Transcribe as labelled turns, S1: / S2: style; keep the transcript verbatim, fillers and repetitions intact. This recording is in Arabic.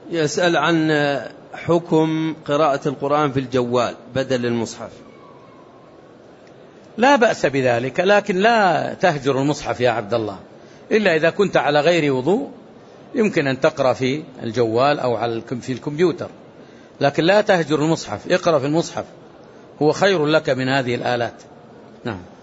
S1: يسأل عن حكم قراءة القرآن في الجوال بدل المصحف.
S2: لا بأس بذلك، لكن لا تهجر المصحف يا عبد الله، إلا إذا كنت على غير وضوء يمكن أن تقرأ في الجوال أو على في الكمبيوتر، لكن لا تهجر المصحف، اقرأ في المصحف، هو خير لك من هذه الآلات. نعم.